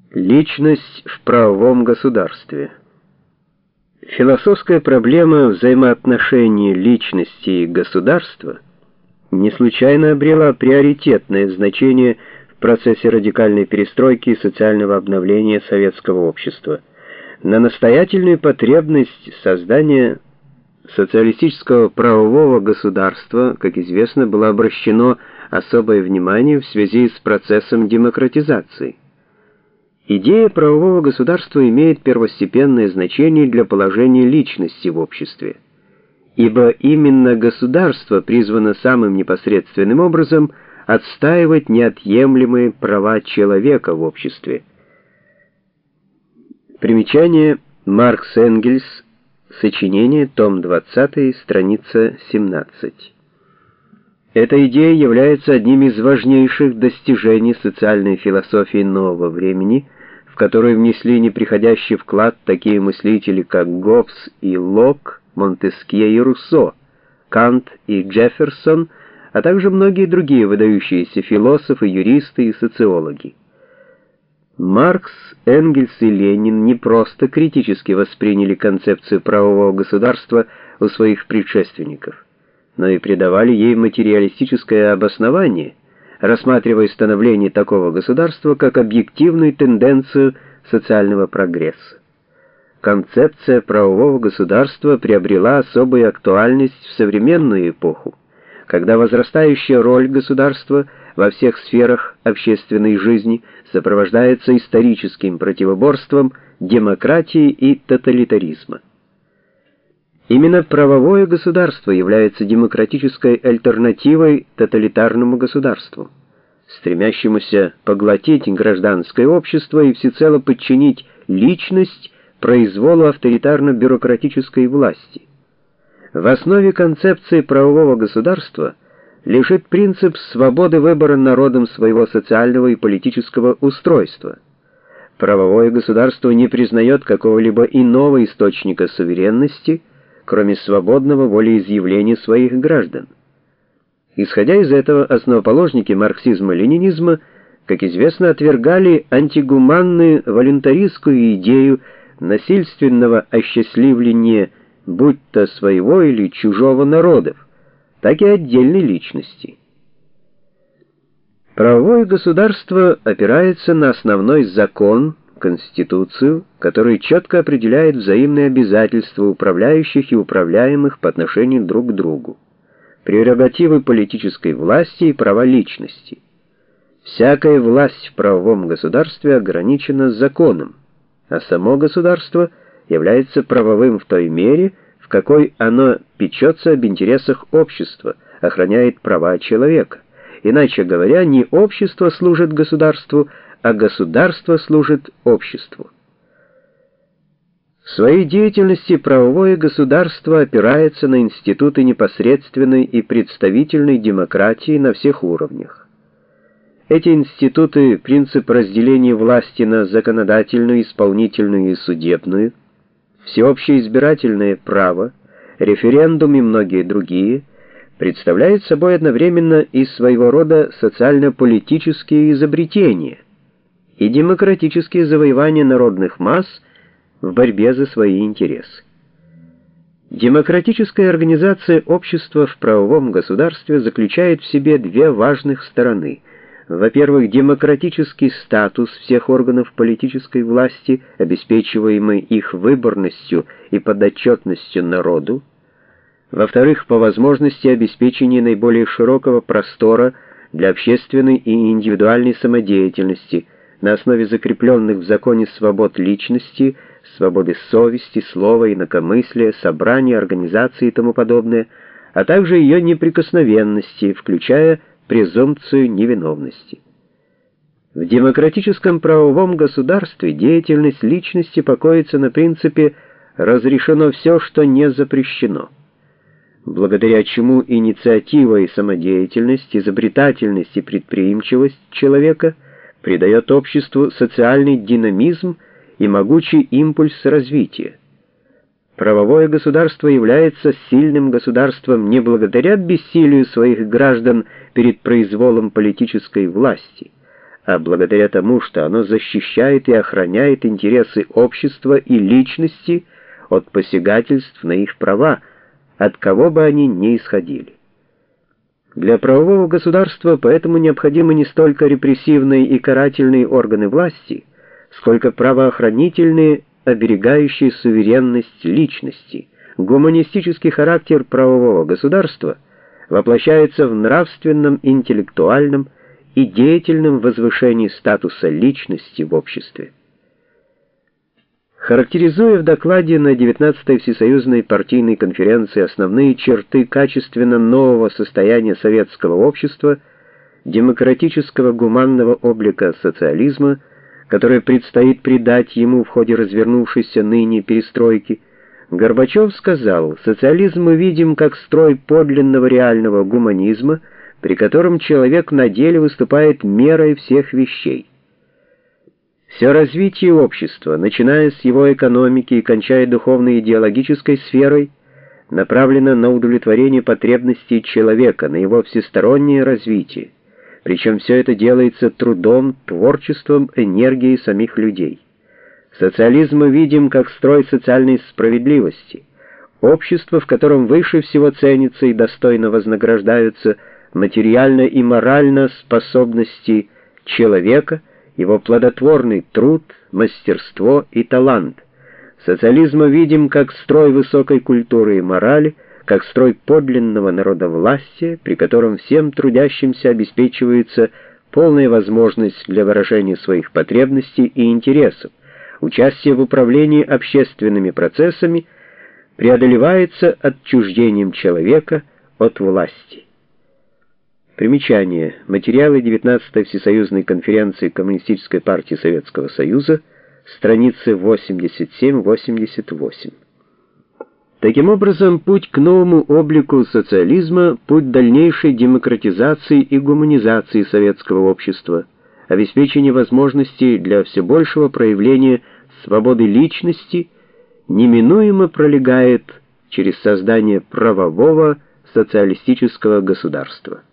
Личность в правовом государстве. Философская проблема взаимоотношений личности и государства не случайно обрела приоритетное значение в процессе радикальной перестройки и социального обновления советского общества. На настоятельную потребность создания социалистического правового государства, как известно, было обращено особое внимание в связи с процессом демократизации. Идея правового государства имеет первостепенное значение для положения личности в обществе, ибо именно государство призвано самым непосредственным образом отстаивать неотъемлемые права человека в обществе. Примечание: Маркс Энгельс, сочинение, том 20, страница 17. Эта идея является одним из важнейших достижений социальной философии нового времени, в которую внесли неприходящий вклад такие мыслители, как Гоббс и Лок, Монтескье и Руссо, Кант и Джефферсон, а также многие другие выдающиеся философы, юристы и социологи. Маркс, Энгельс и Ленин не просто критически восприняли концепцию правового государства у своих предшественников, но и придавали ей материалистическое обоснование, рассматривая становление такого государства как объективную тенденцию социального прогресса. Концепция правового государства приобрела особую актуальность в современную эпоху, когда возрастающая роль государства во всех сферах общественной жизни сопровождается историческим противоборством демократии и тоталитаризма. Именно правовое государство является демократической альтернативой тоталитарному государству, стремящемуся поглотить гражданское общество и всецело подчинить личность произволу авторитарно-бюрократической власти. В основе концепции правового государства лежит принцип свободы выбора народом своего социального и политического устройства. Правовое государство не признает какого-либо иного источника суверенности, кроме свободного волеизъявления своих граждан. Исходя из этого, основоположники марксизма-ленинизма, как известно, отвергали антигуманную волюнтаристскую идею насильственного осчастливления будь то своего или чужого народов, так и отдельной личности. Правовое государство опирается на основной закон, Конституцию, который четко определяет взаимные обязательства управляющих и управляемых по отношению друг к другу, прерогативы политической власти и права личности. Всякая власть в правовом государстве ограничена законом, а само государство является правовым в той мере, в какой оно печется об интересах общества, охраняет права человека. Иначе говоря, не общество служит государству, а государство служит обществу. В своей деятельности правовое государство опирается на институты непосредственной и представительной демократии на всех уровнях. Эти институты — принцип разделения власти на законодательную, исполнительную и судебную, всеобщее избирательное право, референдум и многие другие — представляют собой одновременно и своего рода социально-политические изобретения и демократические завоевания народных масс в борьбе за свои интересы. Демократическая организация общества в правовом государстве заключает в себе две важных стороны. Во-первых, демократический статус всех органов политической власти, обеспечиваемый их выборностью и подотчетностью народу. Во-вторых, по возможности обеспечения наиболее широкого простора для общественной и индивидуальной самодеятельности на основе закрепленных в законе свобод личности, свободы совести, слова, инакомыслия, собрания, организации и тому подобное, а также ее неприкосновенности, включая презумпцию невиновности. В демократическом правовом государстве деятельность личности покоится на принципе «разрешено все, что не запрещено», благодаря чему инициатива и самодеятельность, изобретательность и предприимчивость человека придает обществу социальный динамизм и могучий импульс развития. Правовое государство является сильным государством не благодаря бессилию своих граждан перед произволом политической власти, а благодаря тому, что оно защищает и охраняет интересы общества и личности от посягательств на их права, от кого бы они ни исходили. Для правового государства поэтому необходимы не столько репрессивные и карательные органы власти, сколько правоохранительные, оберегающие суверенность личности. Гуманистический характер правового государства воплощается в нравственном, интеллектуальном и деятельном возвышении статуса личности в обществе. Характеризуя в докладе на 19-й Всесоюзной партийной конференции основные черты качественно нового состояния советского общества, демократического гуманного облика социализма, которое предстоит придать ему в ходе развернувшейся ныне перестройки, Горбачев сказал: «Социализм мы видим как строй подлинного реального гуманизма, при котором человек на деле выступает мерой всех вещей. Все развитие общества, начиная с его экономики и кончая духовно-идеологической сферой, направлено на удовлетворение потребностей человека, на его всестороннее развитие. Причем все это делается трудом, творчеством, энергией самих людей. Социализм мы видим как строй социальной справедливости, общество, в котором выше всего ценятся и достойно вознаграждаются материально и морально способности человека, его плодотворный труд, мастерство и талант. Социализм мы видим как строй высокой культуры и морали, как строй подлинного народовластия, при котором всем трудящимся обеспечивается полная возможность для выражения своих потребностей и интересов. Участие в управлении общественными процессами преодолевается отчуждением человека от власти». Примечание. Материалы 19-й Всесоюзной конференции Коммунистической партии Советского Союза, страницы 87-88. Таким образом, путь к новому облику социализма — путь дальнейшей демократизации и гуманизации советского общества, обеспечения возможностей для все большего проявления свободы личности, неминуемо пролегает через создание правового социалистического государства.